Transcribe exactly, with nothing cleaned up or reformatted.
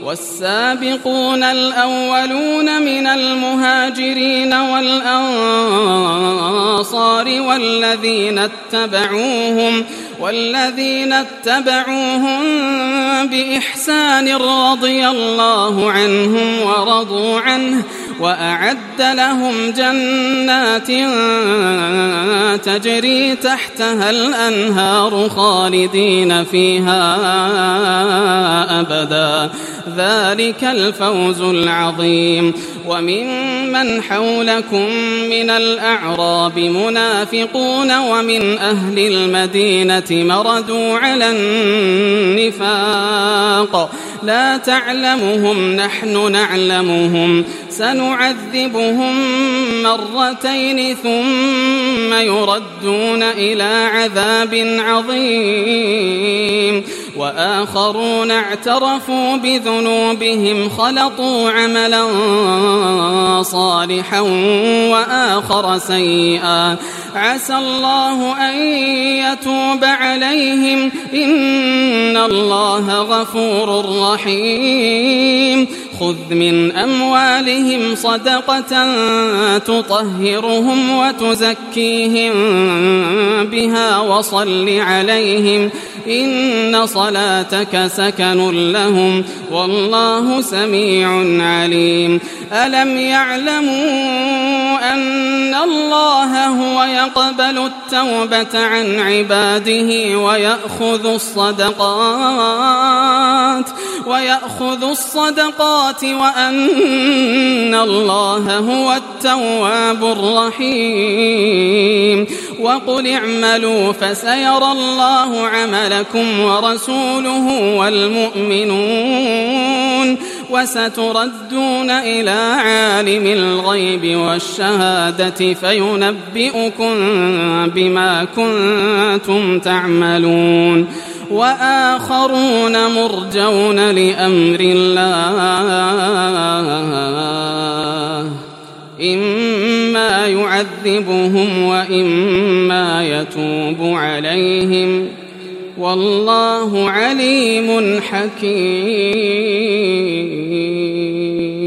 والسابقون الأولون من المهاجرين والأنصار والذين اتبعوهم والذين اتبعوهم بإحسان رضي الله عنهم ورضوا عنه وأعد لهم جنات تجري تحتها الأنهار خالدين فيها أبدا ذلك الفوز العظيم. وممن حولكم من الأعراب منافقون ومن أهل المدينة مردوا على النفاق لا تعلمهم نحن نعلمهم سنعذبهم مرتين ثم يردون إلى عذاب عظيم وآخرون اعترفوا بذنوبهم خلطوا عملا صالحا وآخر سيئا عسى الله أن يتوب عليهم إن الله غفور رحيم. خذ من أموالهم صدقة تطهرهم وتزكيهم بها وصل عليهم إن صلاتك سكن لهم والله سميع عليم. ألم يعلموا أن الله هو يقبل التوبة عن عباده ويأخذ الصدقات ويأخذ الصدقات وأن الله هو التواب الرحيم. وقل اعملوا فسيرى الله عملكم ورسوله والمؤمنون وستردون إلى عالم الغيب والشهادة فينبئكم بما كنتم تعملون. وآخرون مرجون لأمر الله إما يعذبهم وإما يتوب عليهم والله عليم حكيم.